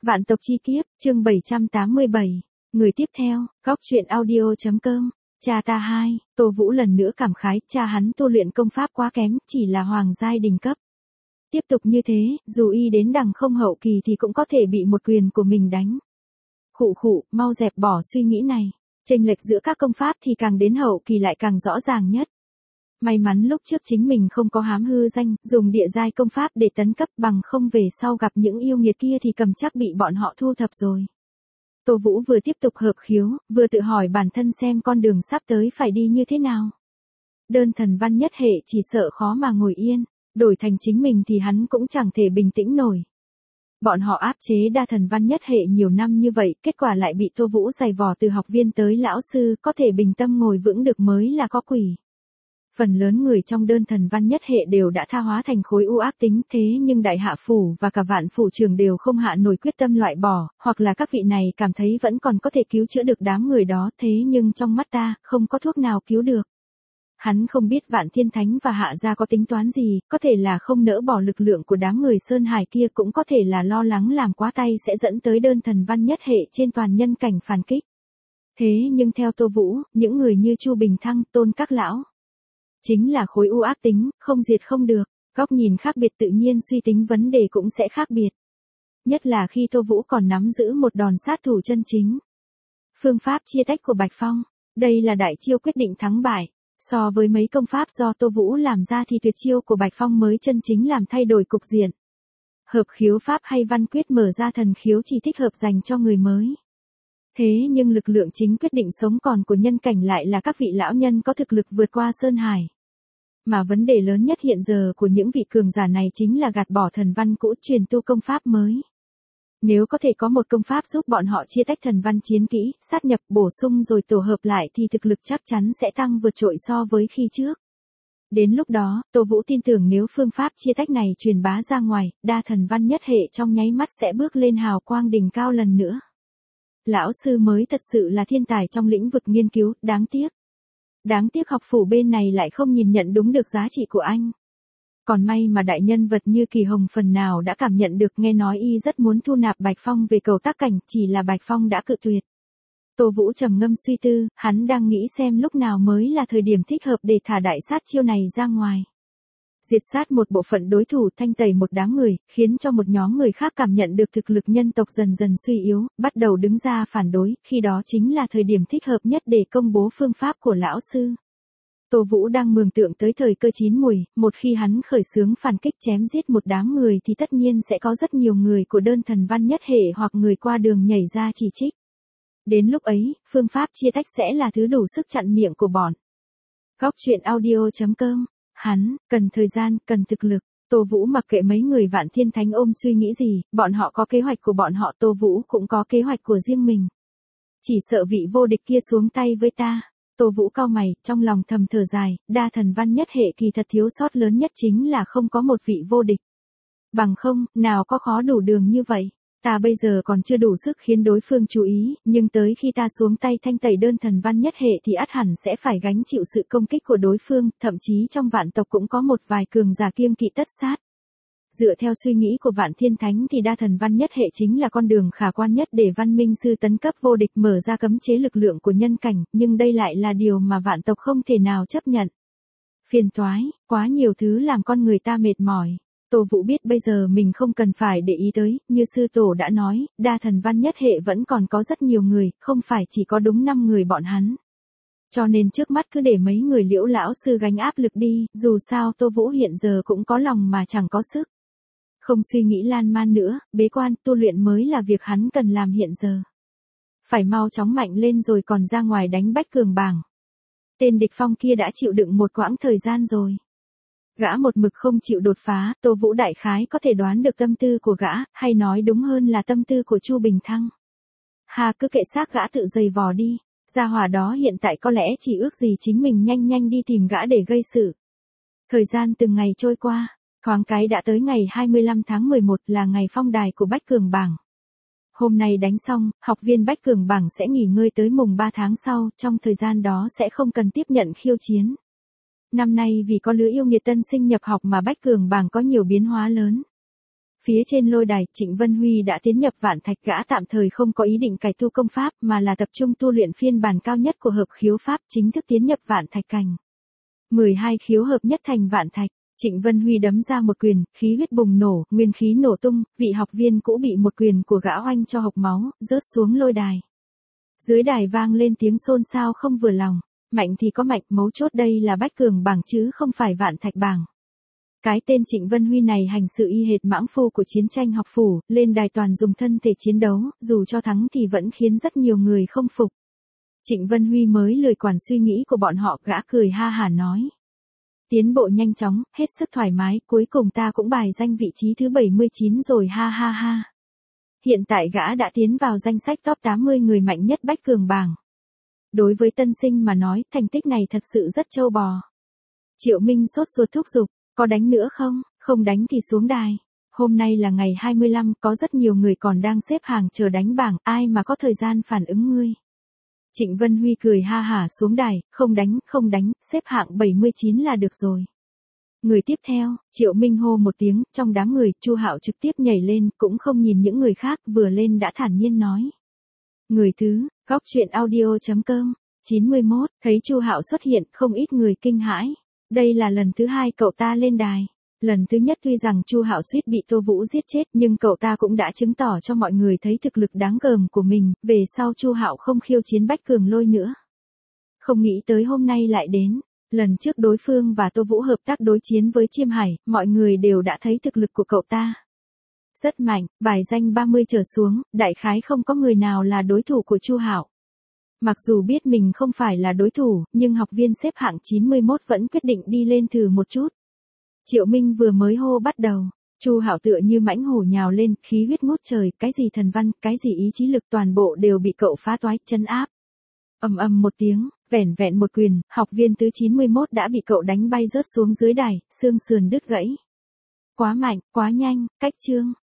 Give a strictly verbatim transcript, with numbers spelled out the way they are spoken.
Vạn tộc chi kiếp, chương bảy trăm tám mươi bảy. Người tiếp theo, góc truyện audio.com. Cha ta hai, Tô Vũ lần nữa cảm khái, cha hắn tu luyện công pháp quá kém, chỉ là hoàng giai đỉnh cấp. Tiếp tục như thế, dù y đến đằng không hậu kỳ thì cũng có thể bị một quyền của mình đánh. Khụ khụ, mau dẹp bỏ suy nghĩ này. Chênh lệch giữa các công pháp thì càng đến hậu kỳ lại càng rõ ràng nhất. May mắn lúc trước chính mình không có hám hư danh, dùng địa giai công pháp để tấn cấp, bằng không về sau gặp những yêu nghiệt kia thì cầm chắc bị bọn họ thu thập rồi. Tô Vũ vừa tiếp tục hợp khiếu, vừa tự hỏi bản thân xem con đường sắp tới phải đi như thế nào. Đơn thần văn nhất hệ chỉ sợ khó mà ngồi yên, đổi thành chính mình thì hắn cũng chẳng thể bình tĩnh nổi. Bọn họ áp chế đa thần văn nhất hệ nhiều năm như vậy, kết quả lại bị Tô Vũ giày vò từ học viên tới lão sư, có thể bình tâm ngồi vững được mới là có quỷ. Phần lớn người trong đơn thần văn nhất hệ đều đã tha hóa thành khối u ác tính, thế nhưng đại hạ phủ và cả vạn phủ trường đều không hạ nổi quyết tâm loại bỏ, hoặc là các vị này cảm thấy vẫn còn có thể cứu chữa được đám người đó, thế nhưng trong mắt ta, không có thuốc nào cứu được. Hắn không biết Vạn Thiên Thánh và Hạ Gia có tính toán gì, có thể là không nỡ bỏ lực lượng của đám người Sơn Hải kia, cũng có thể là lo lắng làm quá tay sẽ dẫn tới đơn thần văn nhất hệ trên toàn nhân cảnh phản kích. Thế nhưng theo Tô Vũ, những người như Chu Bình Thăng, Tôn Các Lão chính là khối u ác tính, không diệt không được, góc nhìn khác biệt tự nhiên suy tính vấn đề cũng sẽ khác biệt. Nhất là khi Tô Vũ còn nắm giữ một đòn sát thủ chân chính. Phương pháp chia tách của Bạch Phong, đây là đại chiêu quyết định thắng bại. So với mấy công pháp do Tô Vũ làm ra thì tuyệt chiêu của Bạch Phong mới chân chính làm thay đổi cục diện. Hợp khiếu pháp hay văn quyết mở ra thần khiếu chỉ thích hợp dành cho người mới. Thế nhưng lực lượng chính quyết định sống còn của nhân cảnh lại là các vị lão nhân có thực lực vượt qua Sơn Hải. Mà vấn đề lớn nhất hiện giờ của những vị cường giả này chính là gạt bỏ thần văn cũ, truyền tu công pháp mới. Nếu có thể có một công pháp giúp bọn họ chia tách thần văn chiến kỹ, sát nhập, bổ sung rồi tổ hợp lại thì thực lực chắc chắn sẽ tăng vượt trội so với khi trước. Đến lúc đó, Tô Vũ tin tưởng nếu phương pháp chia tách này truyền bá ra ngoài, đa thần văn nhất hệ trong nháy mắt sẽ bước lên hào quang đỉnh cao lần nữa. Lão sư mới thật sự là thiên tài trong lĩnh vực nghiên cứu, đáng tiếc. Đáng tiếc học phủ bên này lại không nhìn nhận đúng được giá trị của anh. Còn may mà đại nhân vật như Kỳ Hồng phần nào đã cảm nhận được, nghe nói y rất muốn thu nạp Bạch Phong về cầu tác cảnh, chỉ là Bạch Phong đã cự tuyệt. Tô Vũ trầm ngâm suy tư, hắn đang nghĩ xem lúc nào mới là thời điểm thích hợp để thả đại sát chiêu này ra ngoài. Diệt sát một bộ phận đối thủ, thanh tẩy một đám người, khiến cho một nhóm người khác cảm nhận được thực lực nhân tộc dần dần suy yếu, bắt đầu đứng ra phản đối, khi đó chính là thời điểm thích hợp nhất để công bố phương pháp của lão sư. Tô Vũ đang mường tượng tới thời cơ chín mùi, một khi hắn khởi xướng phản kích chém giết một đám người thì tất nhiên sẽ có rất nhiều người của đơn thần văn nhất hệ hoặc người qua đường nhảy ra chỉ trích. Đến lúc ấy, phương pháp chia tách sẽ là thứ đủ sức chặn miệng của bọn. Góc truyện audio.com. Hắn, cần thời gian, cần thực lực. Tô Vũ mặc kệ mấy người Vạn Thiên Thánh ôm suy nghĩ gì, bọn họ có kế hoạch của bọn họ, Tô Vũ cũng có kế hoạch của riêng mình. Chỉ sợ vị vô địch kia xuống tay với ta. Tô Vũ cau mày, trong lòng thầm thở dài, đa thần văn nhất hệ kỳ thật thiếu sót lớn nhất chính là không có một vị vô địch. Bằng không, nào có khó đủ đường như vậy. Ta bây giờ còn chưa đủ sức khiến đối phương chú ý, nhưng tới khi ta xuống tay thanh tẩy đơn thần văn nhất hệ thì ắt hẳn sẽ phải gánh chịu sự công kích của đối phương, thậm chí trong vạn tộc cũng có một vài cường giả kiêng kỵ tất sát. Dựa theo suy nghĩ của Vạn Thiên Thánh thì đa thần văn nhất hệ chính là con đường khả quan nhất để văn minh sư tấn cấp vô địch, mở ra cấm chế lực lượng của nhân cảnh, nhưng đây lại là điều mà vạn tộc không thể nào chấp nhận. Phiền toái, quá nhiều thứ làm con người ta mệt mỏi. Tô Vũ biết bây giờ mình không cần phải để ý tới, như sư tổ đã nói, đa thần văn nhất hệ vẫn còn có rất nhiều người, không phải chỉ có đúng năm người bọn hắn. Cho nên trước mắt cứ để mấy người Liễu lão sư gánh áp lực đi, dù sao Tô Vũ hiện giờ cũng có lòng mà chẳng có sức. Không suy nghĩ lan man nữa, bế quan, tu luyện mới là việc hắn cần làm hiện giờ. Phải mau chóng mạnh lên rồi còn ra ngoài đánh Bách Cường bảng. Tên địch Phong kia đã chịu đựng một quãng thời gian rồi. Gã một mực không chịu đột phá, Tô Vũ đại khái có thể đoán được tâm tư của gã, hay nói đúng hơn là tâm tư của Chu Bình Thăng. Hà cứ kệ xác gã tự giày vò đi, gia hỏa đó hiện tại có lẽ chỉ ước gì chính mình nhanh nhanh đi tìm gã để gây sự. Thời gian từng ngày trôi qua, thoáng cái đã tới ngày hai mươi lăm tháng mười một là ngày phong đài của Bách Cường bảng. Hôm nay đánh xong, học viên Bách Cường bảng sẽ nghỉ ngơi tới mùng ba tháng sau, trong thời gian đó sẽ không cần tiếp nhận khiêu chiến. Năm nay vì có lứa yêu nghiệt tân sinh nhập học mà Bách Cường bảng có nhiều biến hóa lớn. Phía trên lôi đài, Trịnh Vân Huy đã tiến nhập Vạn Thạch, gã tạm thời không có ý định cải tu công pháp mà là tập trung tu luyện phiên bản cao nhất của hợp khiếu pháp, chính thức tiến nhập Vạn Thạch cảnh. mười hai khiếu hợp nhất thành Vạn Thạch, Trịnh Vân Huy đấm ra một quyền, khí huyết bùng nổ, nguyên khí nổ tung, vị học viên cũ bị một quyền của gã oanh cho hộc máu, rớt xuống lôi đài. Dưới đài vang lên tiếng xôn xao không vừa lòng, mạnh thì có mạnh, mấu chốt đây là Bách Cường bảng chứ không phải Vạn Thạch bảng. Cái tên Trịnh Vân Huy này hành sự y hệt mãng phu của chiến tranh học phủ, lên đài toàn dùng thân thể chiến đấu, dù cho thắng thì vẫn khiến rất nhiều người không phục. Trịnh Vân Huy mới lười quản suy nghĩ của bọn họ, gã cười ha hả nói. Tiến bộ nhanh chóng, hết sức thoải mái, cuối cùng ta cũng bài danh vị trí thứ bảy mươi chín rồi ha ha ha. Hiện tại gã đã tiến vào danh sách top tám mươi người mạnh nhất Bách Cường bảng. Đối với tân sinh mà nói, thành tích này thật sự rất trâu bò. Triệu Minh sốt ruột thúc giục, có đánh nữa không, không đánh thì xuống đài. Hôm nay là ngày hai mươi lăm, có rất nhiều người còn đang xếp hàng chờ đánh bảng, ai mà có thời gian phản ứng ngươi. Trịnh Vân Huy cười ha hả xuống đài, không đánh, không đánh, xếp hạng bảy mươi chín là được rồi. Người tiếp theo, Triệu Minh hô một tiếng, trong đám người, Chu Hạo trực tiếp nhảy lên, cũng không nhìn những người khác, vừa lên đã thản nhiên nói. Người thứ, góc truyện audio chấm com, chín mươi mốt, thấy Chu Hạo xuất hiện, không ít người kinh hãi. Đây là lần thứ hai cậu ta lên đài. Lần thứ nhất tuy rằng Chu Hạo suýt bị Tô Vũ giết chết, nhưng cậu ta cũng đã chứng tỏ cho mọi người thấy thực lực đáng gờm của mình, về sau Chu Hạo không khiêu chiến Bách Cường Lôi nữa. Không nghĩ tới hôm nay lại đến. Lần trước đối phương và Tô Vũ hợp tác đối chiến với Chiêm Hải, mọi người đều đã thấy thực lực của cậu ta. Rất mạnh, bài danh ba mươi trở xuống, đại khái không có người nào là đối thủ của Chu Hạo. Mặc dù biết mình không phải là đối thủ, nhưng học viên xếp hạng chín mươi mốt vẫn quyết định đi lên thử một chút. Triệu Minh vừa mới hô bắt đầu, Chu Hạo tựa như mãnh hổ nhào lên, khí huyết ngút trời, cái gì thần văn, cái gì ý chí lực toàn bộ đều bị cậu phá toái, chân áp. Ầm ầm một tiếng, vẻn vẹn một quyền, học viên thứ chín mươi mốt đã bị cậu đánh bay rớt xuống dưới đài, xương sườn đứt gãy. Quá mạnh, quá nhanh, cách chương.